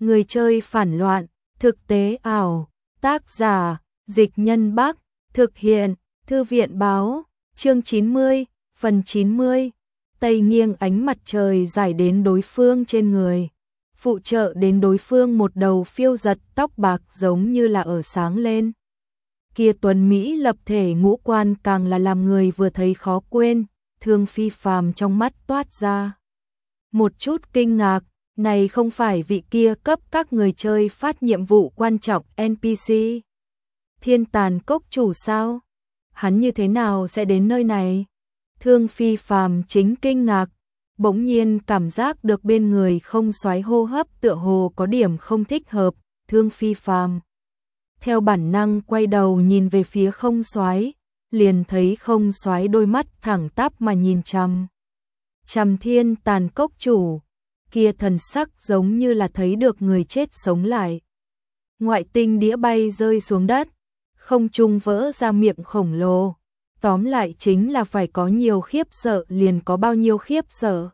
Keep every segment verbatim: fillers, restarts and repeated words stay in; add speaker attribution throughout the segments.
Speaker 1: Người chơi phản loạn, thực tế ảo, tác giả, Dịch Nhân Bắc, thực hiện, Thư viện báo, chương chín mươi, phần chín mươi, Tây nghiêng ánh mặt trời rải đến đối phương trên người, phụ trợ đến đối phương một đầu phiêu giật tóc bạc giống như là ở sáng lên. Kia tuấn Mỹ lập thể ngũ quan càng là làm người vừa thấy khó quên, Thương Phi Phàm trong mắt toát ra một chút kinh ngạc, này không phải vị kia cấp các người chơi phát nhiệm vụ quan trọng en pê xê. Thiên Tàn Cốc chủ sao? Hắn như thế nào sẽ đến nơi này? Thương Phi Phàm chính kinh ngạc, bỗng nhiên cảm giác được bên người không xoáy hô hấp tựa hồ có điểm không thích hợp, Thương Phi Phàm theo bản năng quay đầu nhìn về phía không xoáy, liền thấy không xoáy đôi mắt thẳng tắp mà nhìn chằm chằm Thiên Tàn Cốc chủ, kia thần sắc giống như là thấy được người chết sống lại. Ngoại tinh đĩa bay rơi xuống đất, không trung vỡ ra miệng khổng lồ, tóm lại chính là phải có nhiều khiếp sợ liền có bao nhiêu khiếp sợ.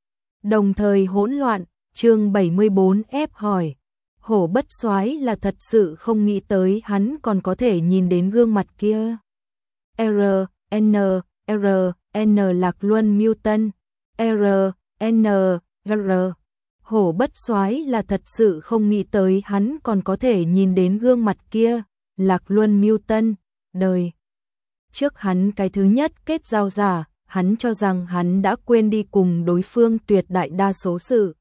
Speaker 1: Đồng thời hỗn loạn, chương bảy mươi bốn ép hỏi, Hổ Bất Soái là thật sự không nghĩ tới hắn còn có thể nhìn đến gương mặt kia. R, N, R, N Lạc Luân Mutant, R, N, R. Hổ Bất Soái là thật sự không nghĩ tới hắn còn có thể nhìn đến gương mặt kia, Lạc Luân Mutant, đời trước hắn cái thứ nhất kết giao giả, hắn cho rằng hắn đã quên đi cùng đối phương tuyệt đại đa số sự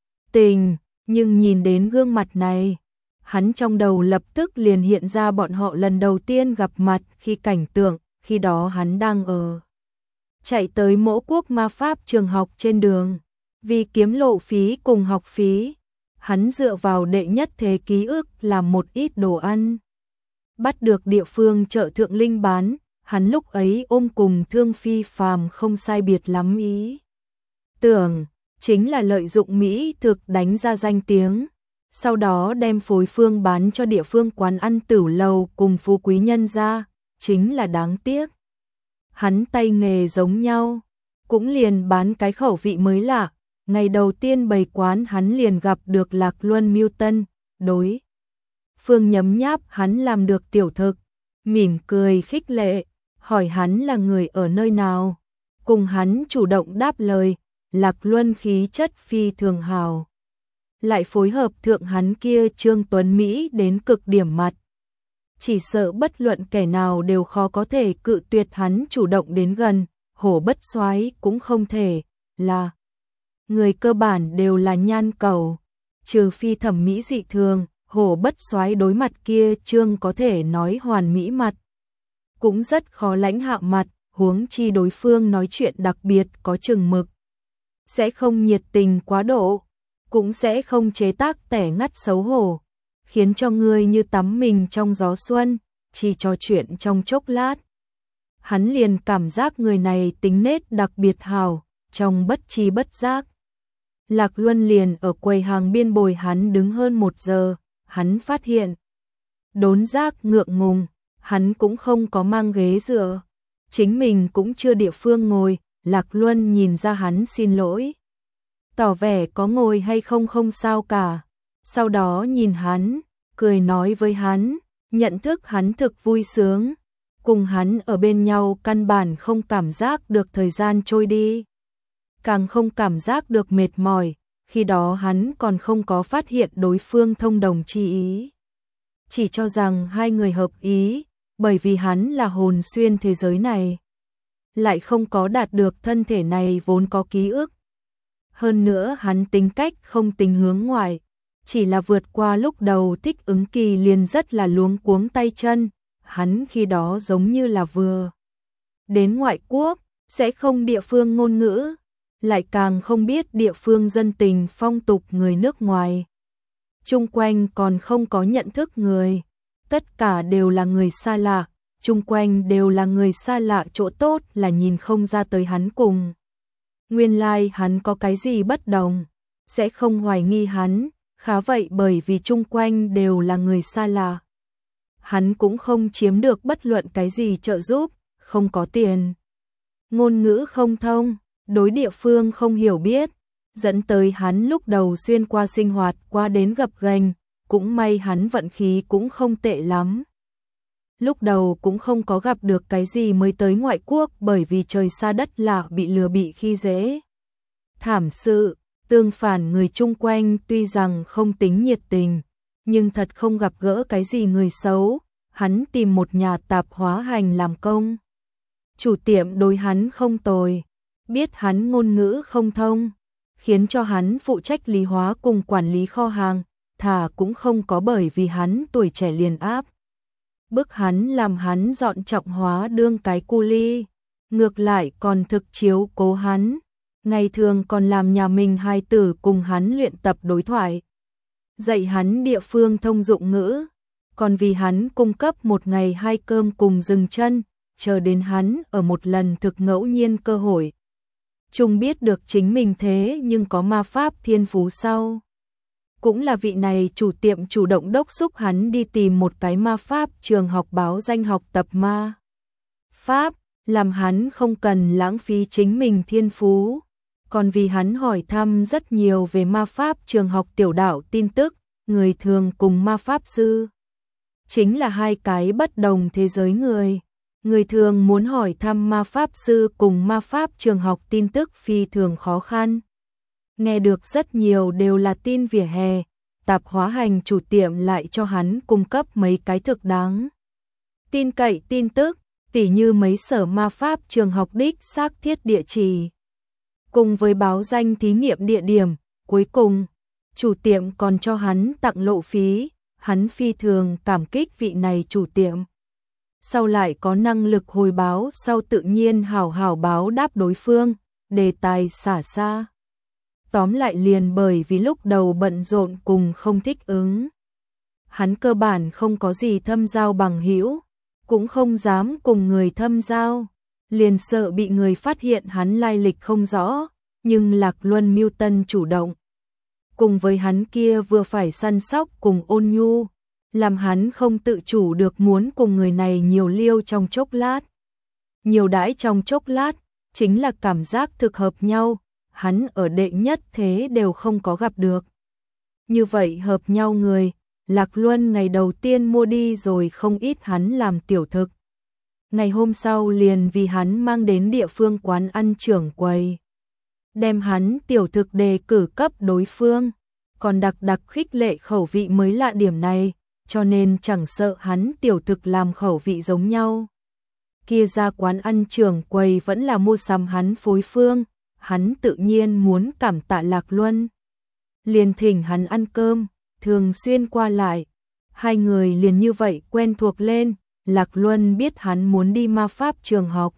Speaker 1: tình, nhưng nhìn đến gương mặt này, hắn trong đầu lập tức liền hiện ra bọn họ lần đầu tiên gặp mặt khi cảnh tượng, khi đó hắn đang ở chạy tới Mỗ Quốc Ma Pháp trường học trên đường, vì kiếm lộ phí cùng học phí, hắn dựa vào đệ nhất thế ký ức làm một ít đồ ăn. Bắt được địa phương chợ thượng linh bán, hắn lúc ấy ôm cùng Thương Phi Phàm không sai biệt lắm ý. Tưởng, chính là lợi dụng Mỹ thực đánh ra danh tiếng, sau đó đem phối phương bán cho địa phương quán ăn tửu lầu cùng phú quý nhân ra, chính là đáng tiếc. Hắn tay nghề giống nhau, cũng liền bán cái khẩu vị mới lạ, ngày đầu tiên bày quán hắn liền gặp được Lạc Luân Mutant, đối phương nhấm nháp hắn làm được tiểu thực, mỉm cười khích lệ, hỏi hắn là người ở nơi nào, cùng hắn chủ động đáp lời, Lạc Luân khí chất phi thường hào, lại phối hợp thượng hắn kia trương tuấn Mỹ đến cực điểm mặt. Chỉ sợ bất luận kẻ nào đều khó có thể cự tuyệt hắn chủ động đến gần, Hổ Bất Soái cũng không thể, là người cơ bản đều là nhan cầu, trừ phi thẩm mỹ dị thường, Hổ Bất Soái đối mặt kia trương có thể nói hoàn mỹ mặt, cũng rất khó lãnh hạ mặt, huống chi đối phương nói chuyện đặc biệt có chừng mực, sẽ không nhiệt tình quá độ, cũng sẽ không chế tác tẻ ngắt xấu hổ, khiến cho người như tắm mình trong gió xuân, chỉ trò chuyện trong chốc lát. Hắn liền cảm giác người này tính nết đặc biệt hào, trong bất tri bất giác. Lạc Luân liền ở quầy hàng biên bồi hắn đứng hơn một giờ, hắn phát hiện. Đốn giác ngượng ngùng, hắn cũng không có mang ghế dựa, chính mình cũng chưa địa phương ngồi, Lạc Luân nhìn ra hắn xin lỗi. Tỏ vẻ có ngồi hay không không sao cả, sau đó nhìn hắn, cười nói với hắn, nhận thức hắn thực vui sướng, cùng hắn ở bên nhau căn bản không cảm giác được thời gian trôi đi, càng không cảm giác được mệt mỏi, khi đó hắn còn không có phát hiện đối phương thông đồng chi ý. Chỉ cho rằng hai người hợp ý, bởi vì hắn là hồn xuyên thế giới này, lại không có đạt được thân thể này vốn có ký ức. Hơn nữa hắn tính cách không tính hướng ngoại, chỉ là vượt qua lúc đầu thích ứng kỳ liền rất là luống cuống tay chân, hắn khi đó giống như là vừa đến ngoại quốc, sẽ không địa phương ngôn ngữ, lại càng không biết địa phương dân tình phong tục người nước ngoài. Chung quanh còn không có nhận thức người, tất cả đều là người xa lạ, chung quanh đều là người xa lạ, chỗ tốt là nhìn không ra tới hắn cùng. Nguyên lai like hắn có cái gì bất đồng, sẽ không hoài nghi hắn, khá vậy bởi vì chung quanh đều là người xa lạ. Hắn cũng không chiếm được bất luận cái gì trợ giúp, không có tiền. Ngôn ngữ không thông, đối địa phương không hiểu biết, dẫn tới hắn lúc đầu xuyên qua sinh hoạt qua đến gập ghềnh, cũng may hắn vận khí cũng không tệ lắm. Lúc đầu cũng không có gặp được cái gì mới tới ngoại quốc bởi vì trời xa đất lạ bị lừa bị khi dễ. Thảm sự, tương phản người chung quanh tuy rằng không tính nhiệt tình, nhưng thật không gặp gỡ cái gì người xấu, hắn tìm một nhà tạp hóa hành làm công. Chủ tiệm đối hắn không tồi, biết hắn ngôn ngữ không thông, khiến cho hắn phụ trách lý hóa cùng quản lý kho hàng, thà cũng không có bởi vì hắn tuổi trẻ liền áp. Bức hắn làm hắn dọn trọng hóa đương cái cu ly, ngược lại còn thực chiếu cố hắn, ngày thường còn làm nhà mình hài tử cùng hắn luyện tập đối thoại. Dạy hắn địa phương thông dụng ngữ, còn vì hắn cung cấp một ngày hai cơm cùng dừng chân, chờ đến hắn ở một lần thực ngẫu nhiên cơ hội. Trung biết được chính mình thế nhưng có ma pháp thiên phú sau. Cũng là vị này chủ tiệm chủ động đốc xúc hắn đi tìm một cái ma pháp trường học báo danh học tập ma pháp, làm hắn không cần lãng phí chính mình thiên phú. Còn vì hắn hỏi thăm rất nhiều về ma pháp trường học tiểu đạo tin tức, người thường cùng ma pháp sư. Chính là hai cái bất đồng thế giới người. Người thường muốn hỏi thăm ma pháp sư cùng ma pháp trường học tin tức phi thường khó khăn. Nghe được rất nhiều đều là tin vỉa hè, tạp hóa hành chủ tiệm lại cho hắn cung cấp mấy cái thực đáng tin cậy tin tức, tỉ như mấy sở ma pháp trường học đích xác thiết địa chỉ, cùng với báo danh thí nghiệm địa điểm. Cuối cùng, chủ tiệm còn cho hắn tặng lộ phí, hắn phi thường cảm kích vị này chủ tiệm. Sau lại có năng lực hồi báo sau tự nhiên hảo hảo báo đáp đối phương, đề tài xả xa. Tóm lại liền bởi vì lúc đầu bận rộn cùng không thích ứng. Hắn cơ bản không có gì thâm giao bằng hữu, cũng không dám cùng người thâm giao, liền sợ bị người phát hiện hắn lai lịch không rõ, nhưng Lạc Luân mưu tân chủ động. Cùng với hắn kia vừa phải săn sóc cùng ôn nhu, làm hắn không tự chủ được muốn cùng người này nhiều liêu trong chốc lát. Nhiều đãi trong chốc lát, chính là cảm giác thực hợp nhau, hắn ở đệ nhất thế đều không có gặp được. Như vậy hợp nhau người, Lạc Luân ngày đầu tiên mua đi rồi không ít hắn làm tiểu thực. Ngày hôm sau liền vì hắn mang đến địa phương quán ăn trưởng quầy. Đem hắn tiểu thực đề cử cấp đối phương, còn đặc đặc khích lệ khẩu vị mới lạ điểm này, cho nên chẳng sợ hắn tiểu thực làm khẩu vị giống nhau. Kia ra quán ăn trưởng quầy vẫn là mua sắm hắn phối phương, hắn tự nhiên muốn cảm tạ Lạc Luân. Liền thỉnh hắn ăn cơm, thường xuyên qua lại. Hai người liền như vậy quen thuộc lên, Lạc Luân biết hắn muốn đi ma pháp trường học.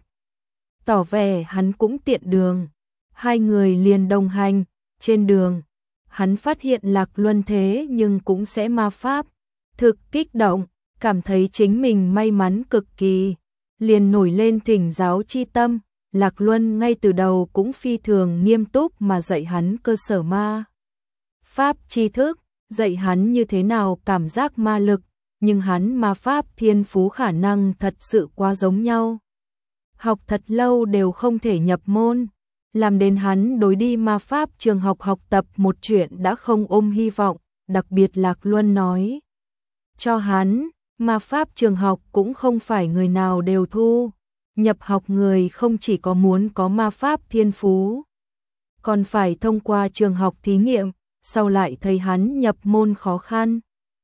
Speaker 1: Tỏ vẻ hắn cũng tiện đường. Hai người liền đồng hành, trên đường. Hắn phát hiện Lạc Luân thế nhưng cũng sẽ ma pháp. Thực kích động, cảm thấy chính mình may mắn cực kỳ. Liền nổi lên thỉnh giáo chi tâm. Lạc Luân ngay từ đầu cũng phi thường nghiêm túc mà dạy hắn cơ sở ma pháp tri thức, dạy hắn như thế nào cảm giác ma lực, nhưng hắn ma pháp thiên phú khả năng thật sự quá giống nhau. Học thật lâu đều không thể nhập môn, làm đến hắn đối đi ma pháp trường học học tập một chuyện đã không ôm hy vọng, đặc biệt Lạc Luân nói. Cho hắn, ma pháp trường học cũng không phải người nào đều thu. Nhập học người không chỉ có muốn có ma pháp thiên phú, còn phải thông qua trường học thí nghiệm, sau lại thấy hắn nhập môn khó khăn.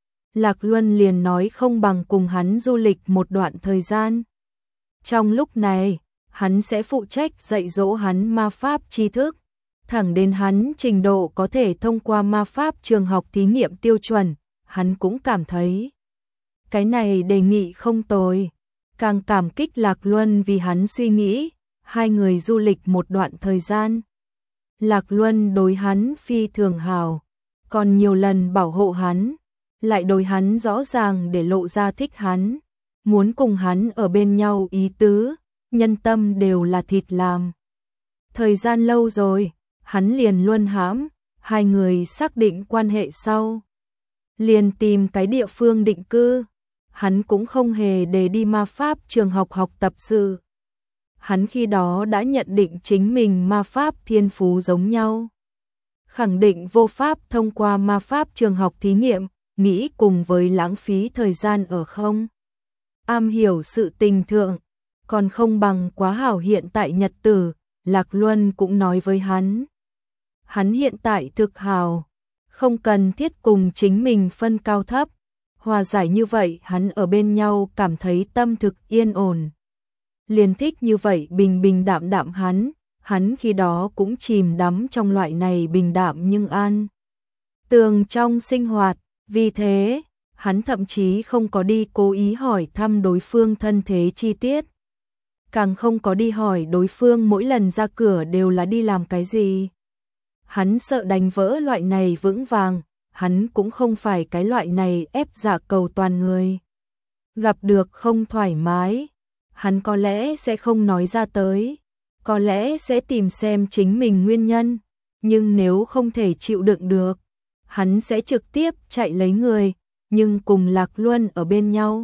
Speaker 1: Lạc Luân liền nói không bằng cùng hắn du lịch một đoạn thời gian. Trong lúc này, hắn sẽ phụ trách dạy dỗ hắn ma pháp tri thức, thẳng đến hắn trình độ có thể thông qua ma pháp trường học thí nghiệm tiêu chuẩn, hắn cũng cảm thấy cái này đề nghị không tồi. Càng cảm kích Lạc Luân vì hắn suy nghĩ, hai người du lịch một đoạn thời gian. Lạc Luân đối hắn phi thường hào, còn nhiều lần bảo hộ hắn, lại đối hắn rõ ràng để lộ ra thích hắn, muốn cùng hắn ở bên nhau ý tứ, nhân tâm đều là thịt làm. Thời gian lâu rồi, hắn liền luân hãm, hai người xác định quan hệ sau. Liền tìm cái địa phương định cư. Hắn cũng không hề để đi ma pháp trường học học tập sự. Hắn khi đó đã nhận định chính mình ma pháp thiên phú giống nhau. khẳng định vô pháp thông qua ma pháp trường học thí nghiệm, nghĩ cùng với lãng phí thời gian ở không. Am hiểu sự tình thượng, còn không bằng quá hảo hiện tại nhật tử, Lạc Luân cũng nói với hắn. Hắn hiện tại thực hào, không cần thiết cùng chính mình phân cao thấp, hòa giải như vậy hắn ở bên nhau cảm thấy tâm thực yên ổn. Liền thích như vậy bình bình đạm đạm hắn, hắn khi đó cũng chìm đắm trong loại này bình đạm nhưng an tường trong sinh hoạt, vì thế, hắn thậm chí không có đi cố ý hỏi thăm đối phương thân thế chi tiết. Càng không có đi hỏi đối phương mỗi lần ra cửa đều là đi làm cái gì. Hắn sợ đánh vỡ loại này vững vàng, hắn cũng không phải cái loại này ép dạ cầu toàn người. Gặp được không thoải mái, hắn có lẽ sẽ không nói ra tới, có lẽ sẽ tìm xem chính mình nguyên nhân, nhưng nếu không thể chịu đựng được, hắn sẽ trực tiếp chạy lấy người, nhưng cùng Lạc Luân ở bên nhau.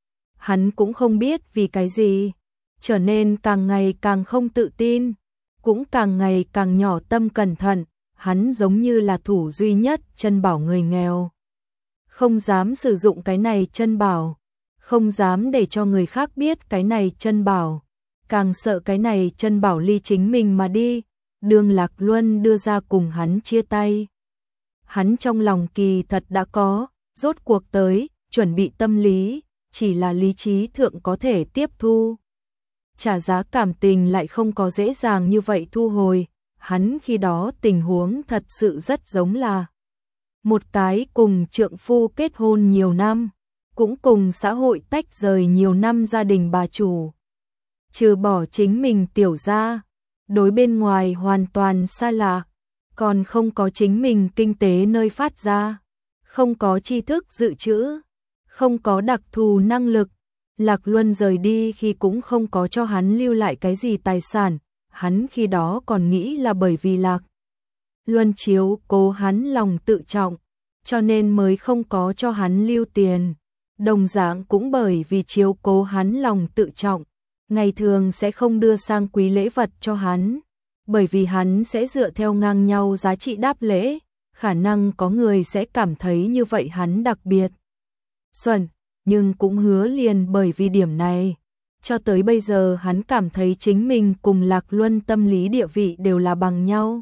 Speaker 1: Hắn cũng không biết vì cái gì, trở nên càng ngày càng không tự tin, cũng càng ngày càng nhỏ tâm cẩn thận, hắn giống như là thủ duy nhất chân bảo người nghèo. Không dám sử dụng cái này chân bảo, không dám để cho người khác biết cái này chân bảo, càng sợ cái này chân bảo ly chính mình mà đi, đường Lạc Luân đưa ra cùng hắn chia tay. Hắn trong lòng kỳ thật đã có, rốt cuộc tới, chuẩn bị tâm lý, chỉ là lý trí thượng có thể tiếp thu. Trả giá cảm tình lại không có dễ dàng như vậy thu hồi, hắn khi đó tình huống thật sự rất giống là một cái cùng trượng phu kết hôn nhiều năm, cũng cùng xã hội tách rời nhiều năm gia đình bà chủ. Trừ bỏ chính mình tiểu gia, đối bên ngoài hoàn toàn xa lạ, còn không có chính mình kinh tế nơi phát ra, không có tri thức dự trữ, không có đặc thù năng lực. Lạc Luân rời đi khi cũng không có cho hắn lưu lại cái gì tài sản, hắn khi đó còn nghĩ là bởi vì Lạc Luân chiếu cố hắn lòng tự trọng, cho nên mới không có cho hắn lưu tiền. Đồng dạng cũng bởi vì chiếu cố hắn lòng tự trọng, ngày thường sẽ không đưa sang quý lễ vật cho hắn, bởi vì hắn sẽ dựa theo ngang nhau giá trị đáp lễ, khả năng có người sẽ cảm thấy như vậy hắn đặc biệt xuẩn, nhưng cũng hứa liền bởi vì điểm này. Cho tới bây giờ hắn cảm thấy chính mình cùng Lạc Luân tâm lý địa vị đều là bằng nhau.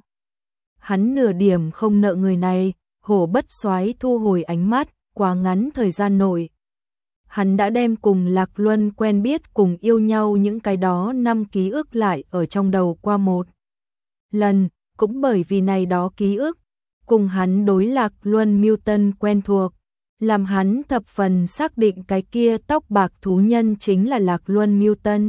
Speaker 1: Hắn nửa điểm không nợ người này, Hổ Bất Soái thu hồi ánh mắt, quá ngắn thời gian nội. Hắn đã đem cùng Lạc Luân quen biết cùng yêu nhau những cái đó năm ký ức lại ở trong đầu qua một lần, cũng bởi vì này đó ký ức, cùng hắn đối Lạc Luân Milton quen thuộc, làm hắn thập phần xác định cái kia tóc bạc thú nhân chính là Lạc Luân Milton.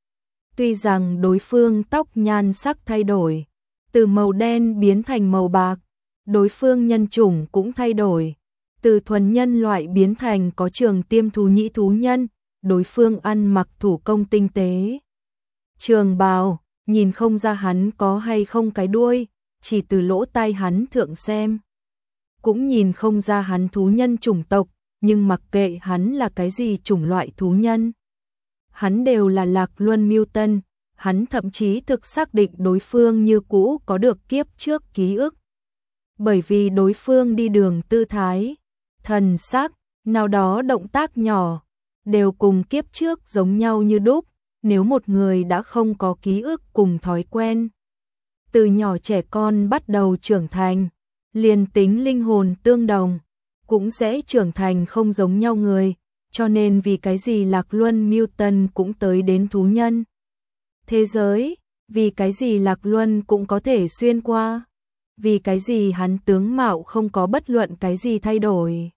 Speaker 1: Tuy rằng đối phương tóc nhan sắc thay đổi, từ màu đen biến thành màu bạc, đối phương nhân chủng cũng thay đổi, từ thuần nhân loại biến thành có trường tiêm thú nhĩ thú nhân, đối phương ăn mặc thủ công tinh tế. Trường bào, nhìn không ra hắn có hay không cái đuôi, chỉ từ lỗ tai hắn thượng xem. Cũng nhìn không ra hắn thú nhân chủng tộc, nhưng mặc kệ hắn là cái gì chủng loại thú nhân. Hắn đều là Lạc Luân Milton, hắn thậm chí thực xác định đối phương như cũ có được kiếp trước ký ức. Bởi vì đối phương đi đường tư thái, thần sắc, nào đó động tác nhỏ, đều cùng kiếp trước giống nhau như đúc, nếu một người đã không có ký ức cùng thói quen. Từ nhỏ trẻ con bắt đầu trưởng thành, liền tính linh hồn tương đồng, cũng sẽ trưởng thành không giống nhau người, cho nên vì cái gì Lạc Luân Milton cũng tới đến thú nhân thế giới, vì cái gì Lạc Luân cũng có thể xuyên qua, vì cái gì hắn tướng mạo không có bất luận cái gì thay đổi,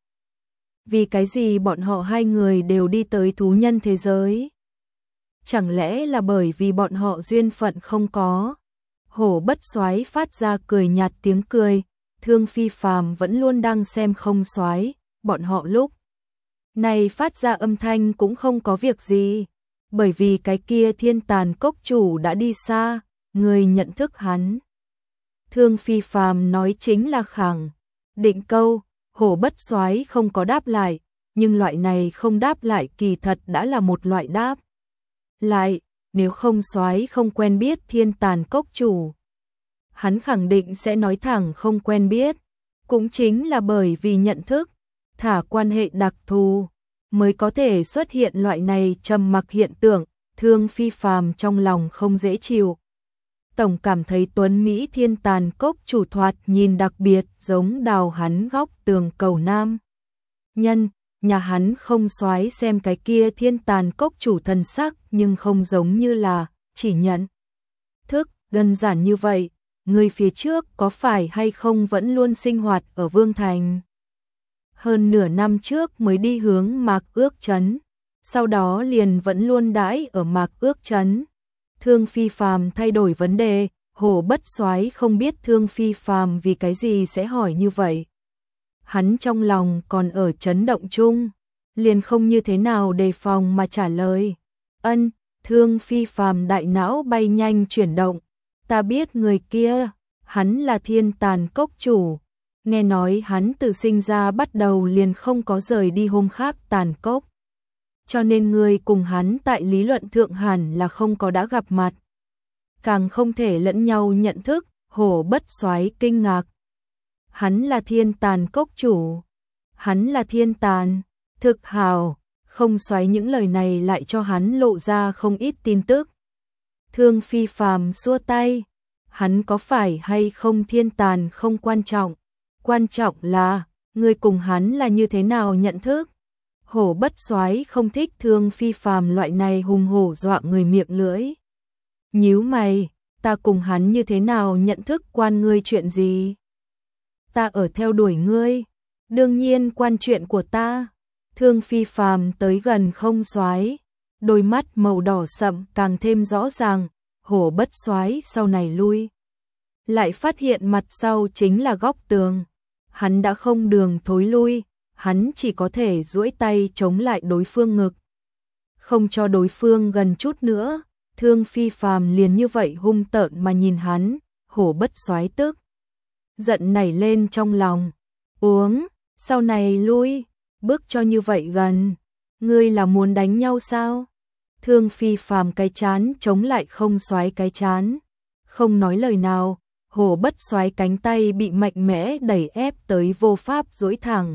Speaker 1: vì cái gì bọn họ hai người đều đi tới thú nhân thế giới. Chẳng lẽ là bởi vì bọn họ duyên phận không có? Hổ Bất Soái phát ra cười nhạt tiếng cười, Thương Phi Phàm vẫn luôn đang xem không soái, bọn họ lúc này phát ra âm thanh cũng không có việc gì, bởi vì cái kia thiên tàn cốc chủ đã đi xa, người nhận thức hắn. Thương Phi Phàm nói chính là khẳng định câu, Hổ Bất Soái không có đáp lại, nhưng loại này không đáp lại kỳ thật đã là một loại đáp lại, nếu không soái không quen biết thiên tàn cốc chủ. hắn khẳng định sẽ nói thẳng không quen biết. Cũng chính là bởi vì nhận thức, thả quan hệ đặc thù, mới có thể xuất hiện loại này trầm mặc hiện tượng. Thương Phi Phàm trong lòng không dễ chịu. Tổng cảm thấy tuấn Mỹ thiên tàn cốc chủ thoạt nhìn đặc biệt giống đào hắn góc tường cầu nam. Nhân, nhà hắn không soái xem cái kia thiên tàn cốc chủ thần sắc nhưng không giống như là chỉ nhận thức đơn giản như vậy. Người phía trước có phải hay không vẫn luôn sinh hoạt ở Vương Thành? Hơn nửa năm trước mới đi hướng Mạc Ước Trấn, sau đó liền vẫn luôn đãi ở Mạc Ước Trấn. Thương Phi Phàm thay đổi vấn đề, Hồ Bất Soái không biết Thương Phi Phàm vì cái gì sẽ hỏi như vậy. Hắn trong lòng còn ở chấn động chung, liền không như thế nào đề phòng mà trả lời. Ân, Thương Phi Phàm đại não bay nhanh chuyển động. Ta biết người kia, hắn là thiên tàn cốc chủ. Nghe nói hắn từ sinh ra bắt đầu liền không có rời đi hôm khác tàn cốc. Cho nên người cùng hắn tại lý luận thượng hẳn là không có đã gặp mặt. Càng không thể lẫn nhau nhận thức. Hổ Bất Soái kinh ngạc. Hắn là thiên tàn cốc chủ. Hắn là thiên tàn. Thực hào. Không xoáy những lời này lại cho hắn lộ ra không ít tin tức. Thương Phi Phàm xua tay. Hắn có phải hay không thiên tàn không quan trọng. Quan trọng là, người cùng hắn là như thế nào nhận thức. Hổ Bất Soái không thích Thương Phi Phàm loại này hùng hổ dọa người miệng lưỡi. Nhíu mày, ta cùng hắn như thế nào nhận thức quan ngươi chuyện gì? Ta ở theo đuổi ngươi, đương nhiên quan chuyện của ta. Thương Phi Phàm tới gần không Soái, đôi mắt màu đỏ sậm càng thêm rõ ràng. Hổ Bất Soái sau này lui, lại phát hiện mặt sau chính là góc tường. Hắn đã không đường thối lui, hắn chỉ có thể duỗi tay chống lại đối phương ngực, không cho đối phương gần chút nữa. Thương Phi Phàm liền như vậy hung tợn mà nhìn hắn. Hổ Bất Soái tức giận nảy lên trong lòng. Uống, sau này lui, bước cho như vậy gần, ngươi là muốn đánh nhau sao? Thương Phi Phàm cái chán chống lại không Soái cái chán, không nói lời nào. Hổ Bất Soái cánh tay bị mạnh mẽ đẩy ép tới vô pháp duỗi thẳng.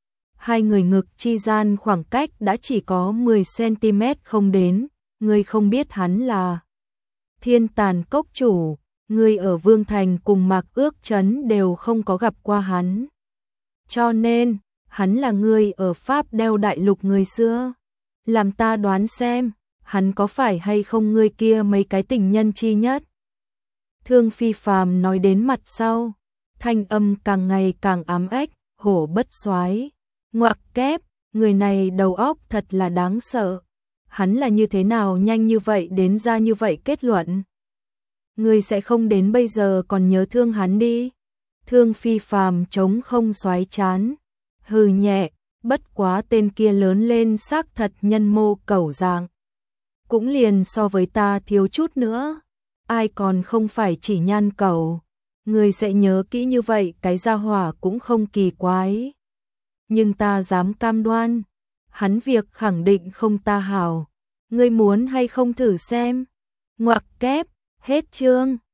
Speaker 1: Hai người ngực chi gian khoảng cách đã chỉ có mười xăng-ti-mét không đến. Ngươi không biết hắn là thiên tàn cốc chủ, ngươi ở Vương Thành cùng Mạc Ước Trấn đều không có gặp qua hắn. Cho nên, hắn là ngươi ở Pháp đeo đại lục người xưa. Làm ta đoán xem, hắn có phải hay không ngươi kia mấy cái tình nhân chi nhất. Thương Phi Phàm nói đến mặt sau, thanh âm càng ngày càng ám ếch. Hổ Bất Soái, ngoặc kép, người này đầu óc thật là đáng sợ. Hắn là như thế nào nhanh như vậy đến ra như vậy kết luận? Ngươi sẽ không đến bây giờ còn nhớ thương hắn đi. Thương Phi Phàm chống không Soái chán, hừ nhẹ, bất quá tên kia lớn lên xác thật nhân mô cẩu dạng. Cũng liền so với ta thiếu chút nữa, ai còn không phải chỉ nhan cẩu. Ngươi sẽ nhớ kỹ như vậy cái gia hỏa cũng không kỳ quái. Nhưng ta dám cam đoan, hắn việc khẳng định không ta hảo. Ngươi muốn hay không thử xem? Ngoặc kép, hết chương.